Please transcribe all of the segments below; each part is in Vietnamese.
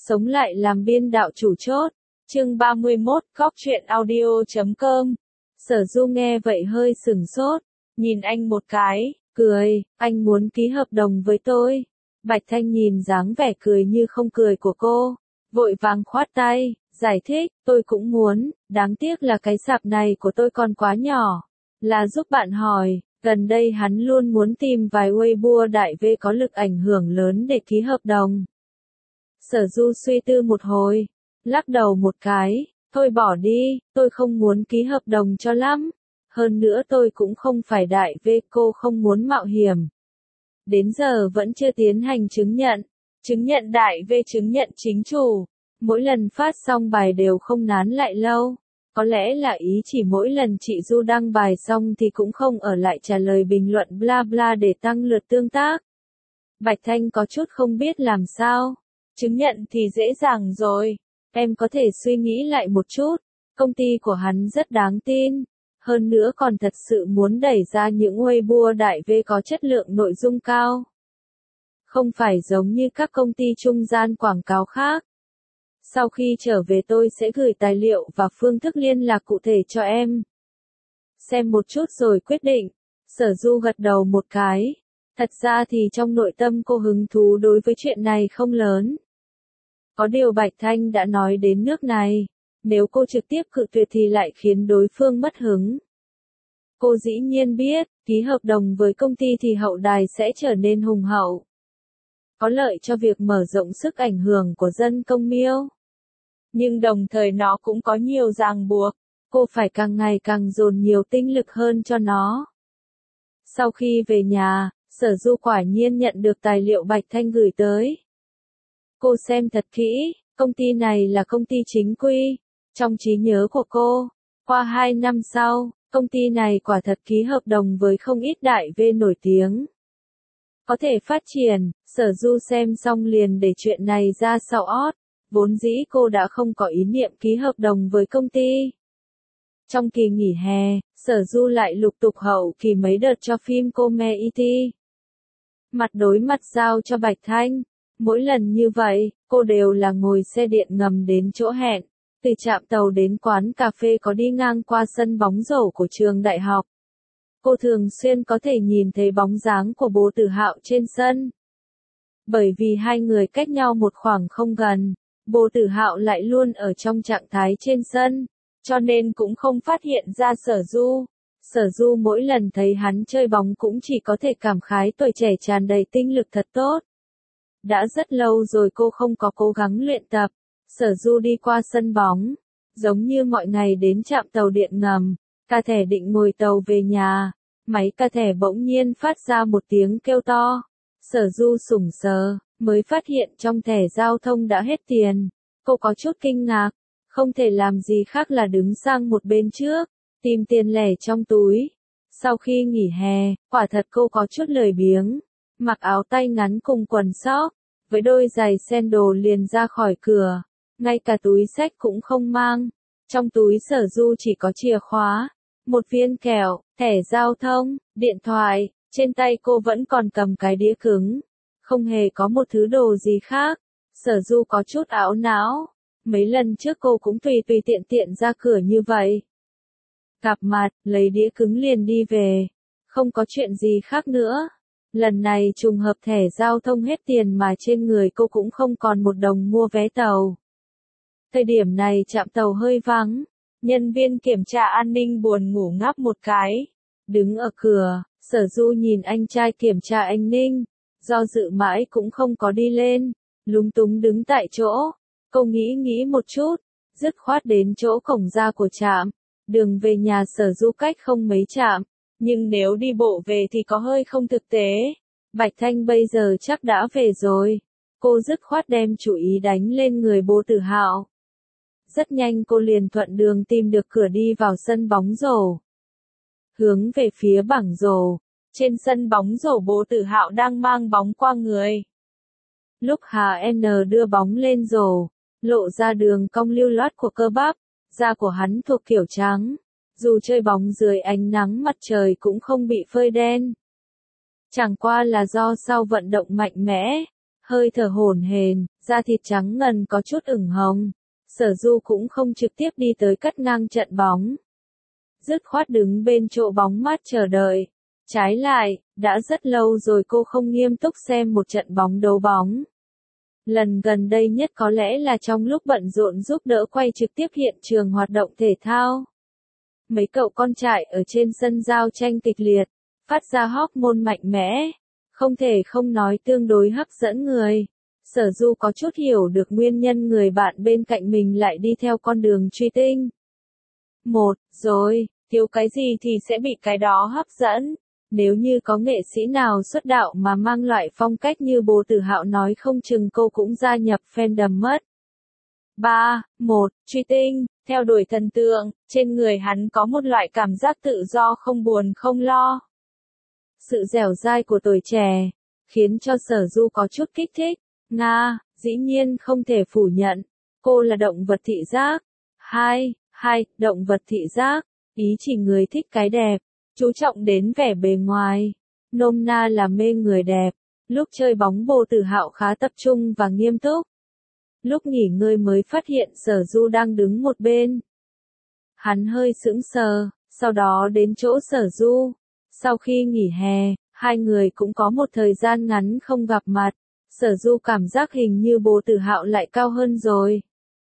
Sống lại làm biên đạo chủ chốt. Chương 31, Góc truyện audio.com. Sở Du nghe vậy hơi sửng sốt, nhìn anh một cái, cười, anh muốn ký hợp đồng với tôi. Bạch Thanh nhìn dáng vẻ cười như không cười của cô, vội vàng khoát tay, giải thích, tôi cũng muốn, đáng tiếc là cái sạp này của tôi còn quá nhỏ. Là giúp bạn hỏi, gần đây hắn luôn muốn tìm vài Weibo đại V có lực ảnh hưởng lớn để ký hợp đồng. Sở Du suy tư một hồi, lắc đầu một cái, thôi bỏ đi, tôi không muốn ký hợp đồng cho lắm. Hơn nữa tôi cũng không phải đại V, cô không muốn mạo hiểm. Đến giờ vẫn chưa tiến hành chứng nhận đại V, chứng nhận chính chủ. Mỗi lần phát xong bài đều không nán lại lâu. Có lẽ là ý chỉ mỗi lần chị Du đăng bài xong thì cũng không ở lại trả lời bình luận bla bla để tăng lượt tương tác. Bạch Thanh có chút không biết làm sao. Chứng nhận thì dễ dàng rồi. Em có thể suy nghĩ lại một chút. Công ty của hắn rất đáng tin. Hơn nữa còn thật sự muốn đẩy ra những Weibo đại V có chất lượng nội dung cao. Không phải giống như các công ty trung gian quảng cáo khác. Sau khi trở về tôi sẽ gửi tài liệu và phương thức liên lạc cụ thể cho em. Xem một chút rồi quyết định. Sở Du gật đầu một cái. Thật ra thì trong nội tâm cô hứng thú đối với chuyện này không lớn. Có điều Bạch Thanh đã nói đến nước này. Nếu cô trực tiếp cự tuyệt thì lại khiến đối phương mất hứng. Cô dĩ nhiên biết, ký hợp đồng với công ty thì hậu đài sẽ trở nên hùng hậu. Có lợi cho việc mở rộng sức ảnh hưởng của dân công miêu. Nhưng đồng thời nó cũng có nhiều ràng buộc, cô phải càng ngày càng dồn nhiều tinh lực hơn cho nó. Sau khi về nhà, Sở Du quả nhiên nhận được tài liệu Bạch Thanh gửi tới. Cô xem thật kỹ, công ty này là công ty chính quy. Trong trí nhớ của cô, qua 2 năm sau, công ty này quả thật ký hợp đồng với không ít đại V nổi tiếng. Có thể phát triển, Sở Du xem xong liền để chuyện này ra sau ót. Vốn dĩ cô đã không có ý niệm ký hợp đồng với công ty. Trong kỳ nghỉ hè, Sở Du lại lục tục hậu kỳ mấy đợt cho phim Comedy. Mặt đối mặt giao cho Bạch Thanh. Mỗi lần như vậy, cô đều là ngồi xe điện ngầm đến chỗ hẹn. Từ trạm tàu đến quán cà phê có đi ngang qua sân bóng rổ của trường đại học. Cô thường xuyên có thể nhìn thấy bóng dáng của Bố Tử Hạo trên sân. Bởi vì hai người cách nhau một khoảng không gần, Bố Tử Hạo lại luôn ở trong trạng thái trên sân, cho nên cũng không phát hiện ra Sở Du. Sở Du mỗi lần thấy hắn chơi bóng cũng chỉ có thể cảm khái tuổi trẻ tràn đầy tinh lực thật tốt. Đã rất lâu rồi cô không có cố gắng luyện tập. Sở Du đi qua sân bóng, giống như mọi ngày đến trạm tàu điện ngầm, ca thẻ định ngồi tàu về nhà, máy ca thẻ bỗng nhiên phát ra một tiếng kêu to. Sở Du sững sờ, mới phát hiện trong thẻ giao thông đã hết tiền. Cô có chút kinh ngạc, không thể làm gì khác là đứng sang một bên trước, tìm tiền lẻ trong túi. Sau khi nghỉ hè, quả thật cô có chút lười biếng, mặc áo tay ngắn cùng quần sóc, với đôi giày sandal liền ra khỏi cửa. Ngay cả túi xách cũng không mang. Trong túi Sở Du chỉ có chìa khóa, một viên kẹo, thẻ giao thông, điện thoại, trên tay cô vẫn còn cầm cái đĩa cứng. Không hề có một thứ đồ gì khác. Sở Du có chút ảo não. Mấy lần trước cô cũng tùy tiện ra cửa như vậy. Gặp mặt, lấy đĩa cứng liền đi về. Không có chuyện gì khác nữa. Lần này trùng hợp thẻ giao thông hết tiền mà trên người cô cũng không còn một đồng mua vé tàu. Thời điểm này trạm tàu hơi vắng, nhân viên kiểm tra an ninh buồn ngủ ngáp một cái. Đứng ở cửa, Sở Du nhìn anh trai kiểm tra an ninh, do dự mãi cũng không có đi lên, lúng túng đứng tại chỗ. Cô nghĩ một chút, dứt khoát đến chỗ cổng ra của trạm. Đường về nhà Sở Du cách không mấy trạm, nhưng nếu đi bộ về thì có hơi không thực tế. Bạch Thanh bây giờ chắc đã về rồi. Cô dứt khoát đem chủ ý đánh lên người Bố Tử Hạo. Rất nhanh cô liền thuận đường tìm được cửa đi vào sân bóng rổ. Hướng về phía bảng rổ, trên sân bóng rổ Bố Tử Hạo đang mang bóng qua người. Lúc HN đưa bóng lên rổ, lộ ra đường cong lưu loát của cơ bắp, da của hắn thuộc kiểu trắng. Dù chơi bóng dưới ánh nắng mặt trời cũng không bị phơi đen. Chẳng qua là do sau vận động mạnh mẽ, hơi thở hổn hển, da thịt trắng ngần có chút ửng hồng. Sở Du cũng không trực tiếp đi tới cắt ngang trận bóng. Dứt khoát đứng bên chỗ bóng mát chờ đợi. Trái lại, đã rất lâu rồi cô không nghiêm túc xem một trận bóng đấu bóng. Lần gần đây nhất có lẽ là trong lúc bận rộn giúp đỡ quay trực tiếp hiện trường hoạt động thể thao. Mấy cậu con trai ở trên sân giao tranh kịch liệt, phát ra hormone mạnh mẽ, không thể không nói tương đối hấp dẫn người. Sở Du có chút hiểu được nguyên nhân người bạn bên cạnh mình lại đi theo con đường truy tinh. Một, rồi, thiếu cái gì thì sẽ bị cái đó hấp dẫn. Nếu như có nghệ sĩ nào xuất đạo mà mang loại phong cách như Bồ Tử Hạo nói không chừng cô cũng gia nhập fandom mất. 3. 1. Truy tinh, theo đuổi thần tượng, trên người hắn có một loại cảm giác tự do không buồn không lo. Sự dẻo dai của tuổi trẻ, khiến cho Sở Du có chút kích thích. Nga, dĩ nhiên không thể phủ nhận, cô là động vật thị giác. 2. Động vật thị giác, ý chỉ người thích cái đẹp, chú trọng đến vẻ bề ngoài, nôm na là mê người đẹp. Lúc chơi bóng Bồ Tử Hạo khá tập trung và nghiêm túc. Lúc nghỉ ngơi mới phát hiện Sở Du đang đứng một bên. Hắn hơi sững sờ, sau đó đến chỗ Sở Du. Sau khi nghỉ hè, hai người cũng có một thời gian ngắn không gặp mặt. Sở Du cảm giác hình như Bồ Tử Hạo lại cao hơn rồi.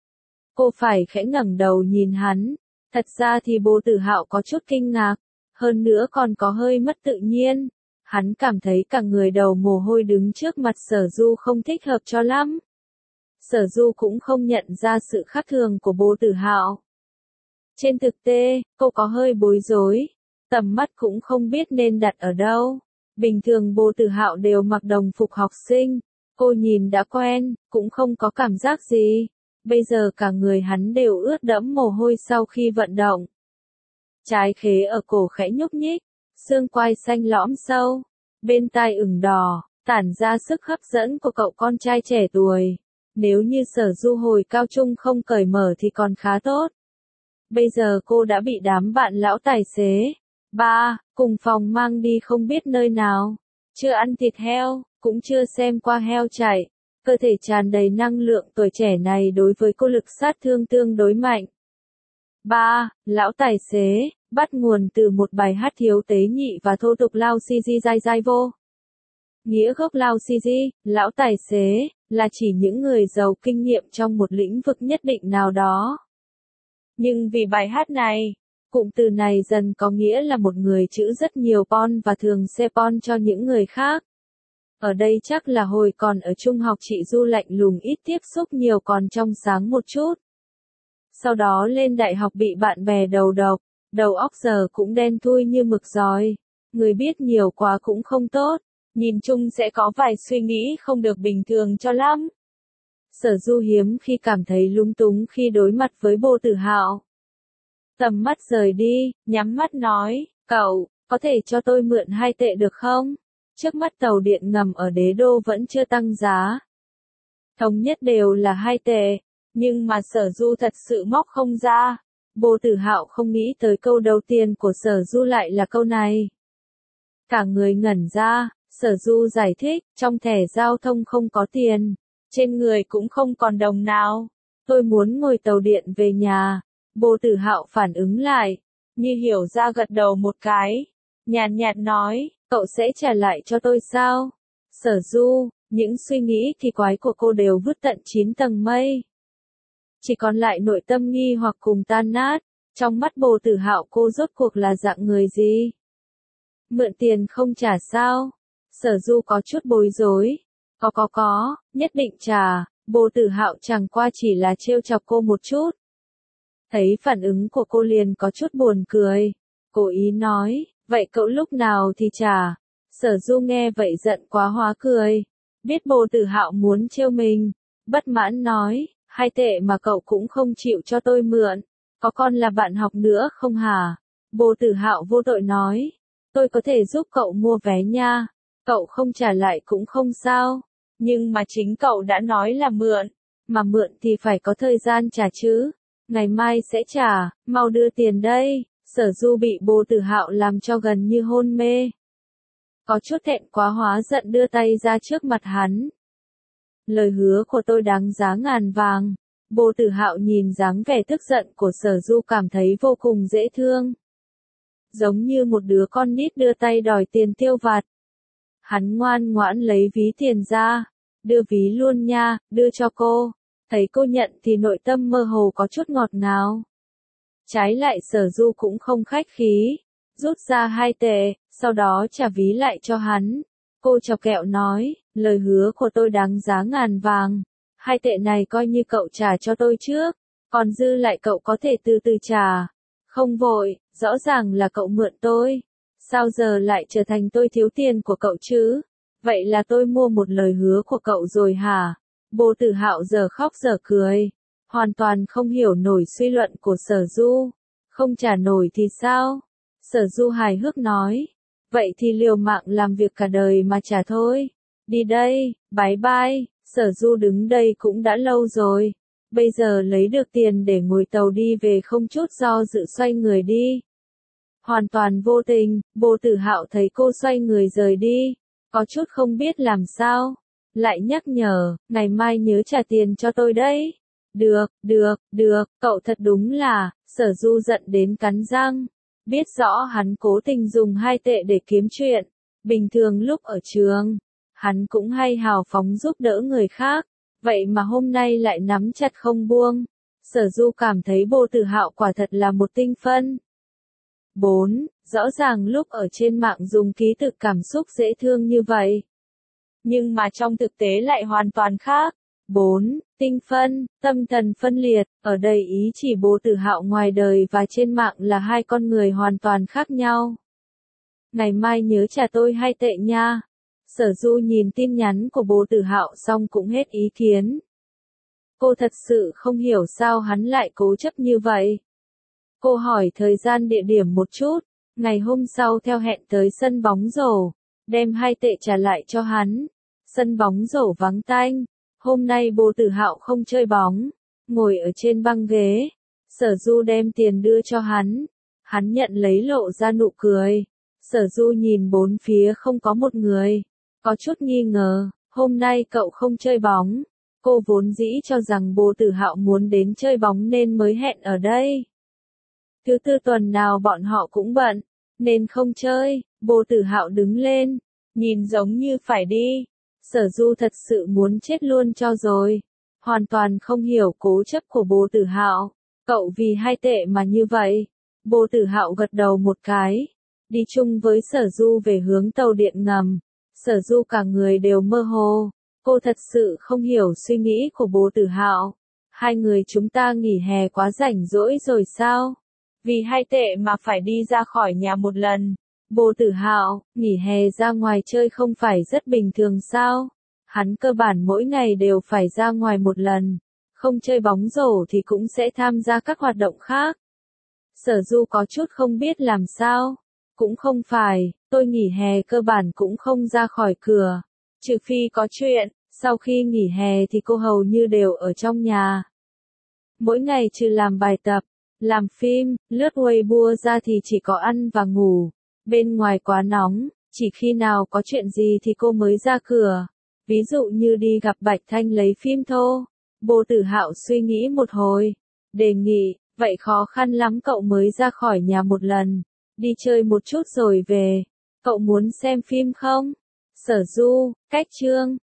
Cô phải khẽ ngẩng đầu nhìn hắn. Thật ra thì Bồ Tử Hạo có chút kinh ngạc, hơn nữa còn có hơi mất tự nhiên. Hắn cảm thấy cả người đầu mồ hôi đứng trước mặt Sở Du không thích hợp cho lắm. Sở Du cũng không nhận ra sự khác thường của Bồ Tử Hạo. Trên thực tế, cô có hơi bối rối, tầm mắt cũng không biết nên đặt ở đâu. Bình thường Bồ Tử Hạo đều mặc đồng phục học sinh, cô nhìn đã quen, cũng không có cảm giác gì. Bây giờ cả người hắn đều ướt đẫm mồ hôi sau khi vận động. Trái khế ở cổ khẽ nhúc nhích, xương quai xanh lõm sâu, bên tai ửng đỏ, tản ra sức hấp dẫn của cậu con trai trẻ tuổi. Nếu như Sở Du hồi cao trung không cởi mở thì còn khá tốt. Bây giờ cô đã bị đám bạn lão tài xế cùng phòng mang đi không biết nơi nào. Chưa ăn thịt heo, cũng chưa xem qua heo chạy. Cơ thể tràn đầy năng lượng, tuổi trẻ này đối với cô lực sát thương tương đối mạnh. Lão tài xế, bắt nguồn từ một bài hát thiếu tế nhị và thô tục lao si di dai dai vô. Nghĩa gốc lao si di, lão tài xế, là chỉ những người giàu kinh nghiệm trong một lĩnh vực nhất định nào đó. Nhưng vì bài hát này, cụm từ này dần có nghĩa là một người chữ rất nhiều pon và thường xe pon cho những người khác. Ở đây chắc là hồi còn ở trung học chị Du lạnh lùng ít tiếp xúc nhiều còn trong sáng một chút. Sau đó lên đại học bị bạn bè đầu độc, đầu óc giờ cũng đen thui như mực giòi. Người biết nhiều quá cũng không tốt, nhìn chung sẽ có vài suy nghĩ không được bình thường cho lắm. Sở Du hiếm khi cảm thấy lúng túng khi đối mặt với Bồ Tử Hạo. Tầm mắt rời đi, nhắm mắt nói, cậu, có thể cho tôi mượn 2 tệ được không? Trước mắt tàu điện ngầm ở Đế Đô vẫn chưa tăng giá. Thống nhất đều là 2 tệ, nhưng mà Sở Du thật sự móc không ra. Bồ Tử Hạo không nghĩ tới câu đầu tiên của Sở Du lại là câu này. Cả người ngẩn ra, Sở Du giải thích, trong thẻ giao thông không có tiền, trên người cũng không còn đồng nào. Tôi muốn ngồi tàu điện về nhà. Bồ Tử Hạo phản ứng lại, như hiểu ra gật đầu một cái, nhàn nhạt nói, cậu sẽ trả lại cho tôi sao? Sở Du, những suy nghĩ kỳ quái của cô đều vứt tận 9 tầng mây. Chỉ còn lại nội tâm nghi hoặc cùng tan nát, trong mắt Bồ Tử Hạo cô rốt cuộc là dạng người gì? Mượn tiền không trả sao? Sở Du có chút bối rối. Có, nhất định trả. Bồ Tử Hạo chẳng qua chỉ là trêu chọc cô một chút. Thấy phản ứng của cô liền có chút buồn cười. Cố ý nói, vậy cậu lúc nào thì trả? Sở Du nghe vậy giận quá hóa cười. Biết Bồ Tử Hạo muốn trêu mình. Bất mãn nói, 2 tệ mà cậu cũng không chịu cho tôi mượn. Có con là bạn học nữa không hả? Bồ Tử Hạo vô tội nói, tôi có thể giúp cậu mua vé nha. Cậu không trả lại cũng không sao. Nhưng mà chính cậu đã nói là mượn. Mà mượn thì phải có thời gian trả chứ. Ngày mai sẽ trả, mau đưa tiền đây. Sở Du bị Bồ Tử Hạo làm cho gần như hôn mê. Có chút thẹn quá hóa giận đưa tay ra trước mặt hắn. lời hứa của tôi đáng giá ngàn vàng. Bồ Tử Hạo nhìn dáng vẻ tức giận của Sở Du cảm thấy vô cùng dễ thương. Giống như một đứa con nít đưa tay đòi tiền tiêu vặt. Hắn ngoan ngoãn lấy ví tiền ra, đưa ví luôn nha, đưa cho cô. Thấy cô nhận thì nội tâm mơ hồ có chút ngọt ngào. Trái lại Sở Du cũng không khách khí, rút ra 2 tệ, sau đó trả ví lại cho hắn. Cô chọc kẹo nói, lời hứa của tôi đáng giá ngàn vàng. 2 tệ này coi như cậu trả cho tôi trước, còn dư lại cậu có thể từ từ trả. Không vội, rõ ràng là cậu mượn tôi. Sao giờ lại trở thành tôi thiếu tiền của cậu chứ? Vậy là tôi mua một lời hứa của cậu rồi hả? Bồ Tử Hạo giờ khóc giờ cười, hoàn toàn không hiểu nổi suy luận của Sở Du. Không trả nổi thì sao? Sở Du hài hước nói. Vậy thì liều mạng làm việc cả đời mà trả thôi. Đi đây, bye bye. Sở Du đứng đây cũng đã lâu rồi. Bây giờ lấy được tiền để ngồi tàu đi về không chút do dự xoay người đi. Hoàn toàn vô tình, Bồ Tử Hạo thấy cô xoay người rời đi, có chút không biết làm sao. Lại nhắc nhở, ngày mai nhớ trả tiền cho tôi đấy. Được, cậu thật đúng là, Sở Du giận đến cắn răng. Biết rõ hắn cố tình dùng 2 tệ để kiếm chuyện. Bình thường lúc ở trường, hắn cũng hay hào phóng giúp đỡ người khác. Vậy mà hôm nay lại nắm chặt không buông. Sở Du cảm thấy Bồ Tử Hạo quả thật là một tinh phân. 4. Rõ ràng lúc ở trên mạng dùng ký tự cảm xúc dễ thương như vậy. Nhưng mà trong thực tế lại hoàn toàn khác. 4. Tinh phân, tâm thần phân liệt, ở đây ý chỉ Bồ Tử Hạo ngoài đời và trên mạng là 2 con người hoàn toàn khác nhau. Ngày mai nhớ trả tôi 2 tệ nha. Sở Du nhìn tin nhắn của Bồ Tử Hạo xong cũng hết ý kiến. Cô thật sự không hiểu sao hắn lại cố chấp như vậy. Cô hỏi thời gian địa điểm một chút, ngày hôm sau theo hẹn tới sân bóng rổ, đem 2 tệ trả lại cho hắn. Sân bóng rổ vắng tanh, hôm nay Bồ Tử Hạo không chơi bóng, ngồi ở trên băng ghế. Sở Du đem tiền đưa cho hắn, hắn nhận lấy lộ ra nụ cười. Sở Du nhìn bốn phía không có một người, có chút nghi ngờ, hôm nay cậu không chơi bóng. Cô vốn dĩ cho rằng Bồ Tử Hạo muốn đến chơi bóng nên mới hẹn ở đây. Thứ tư tuần nào bọn họ cũng bận, nên không chơi. Bồ Tử Hạo đứng lên, nhìn giống như phải đi. Sở Du thật sự muốn chết luôn cho rồi. Hoàn toàn không hiểu cố chấp của Bồ Tử Hạo. Cậu vì 2 tệ mà như vậy. Bồ Tử Hạo gật đầu một cái, đi chung với Sở Du về hướng tàu điện ngầm. Sở Du cả người đều mơ hồ. Cô thật sự không hiểu suy nghĩ của Bồ Tử Hạo. 2 người chúng ta nghỉ hè quá rảnh rỗi rồi sao? Vì 2 tệ mà phải đi ra khỏi nhà một lần. Bồ Tử Hạo, nghỉ hè ra ngoài chơi không phải rất bình thường sao? Hắn cơ bản mỗi ngày đều phải ra ngoài một lần. Không chơi bóng rổ thì cũng sẽ tham gia các hoạt động khác. Sở Du có chút không biết làm sao. Cũng không phải, tôi nghỉ hè cơ bản cũng không ra khỏi cửa. Trừ phi có chuyện, sau khi nghỉ hè thì cô hầu như đều ở trong nhà. Mỗi ngày trừ làm bài tập, làm phim, lướt Weibo ra thì chỉ có ăn và ngủ. Bên ngoài quá nóng, chỉ khi nào có chuyện gì thì cô mới ra cửa. Ví dụ như đi gặp Bạch Thanh lấy phim thô. Bồ Tử Hạo suy nghĩ một hồi, đề nghị, vậy khó khăn lắm cậu mới ra khỏi nhà một lần. Đi chơi một chút rồi về. Cậu muốn xem phim không? Sở Du, cách chương.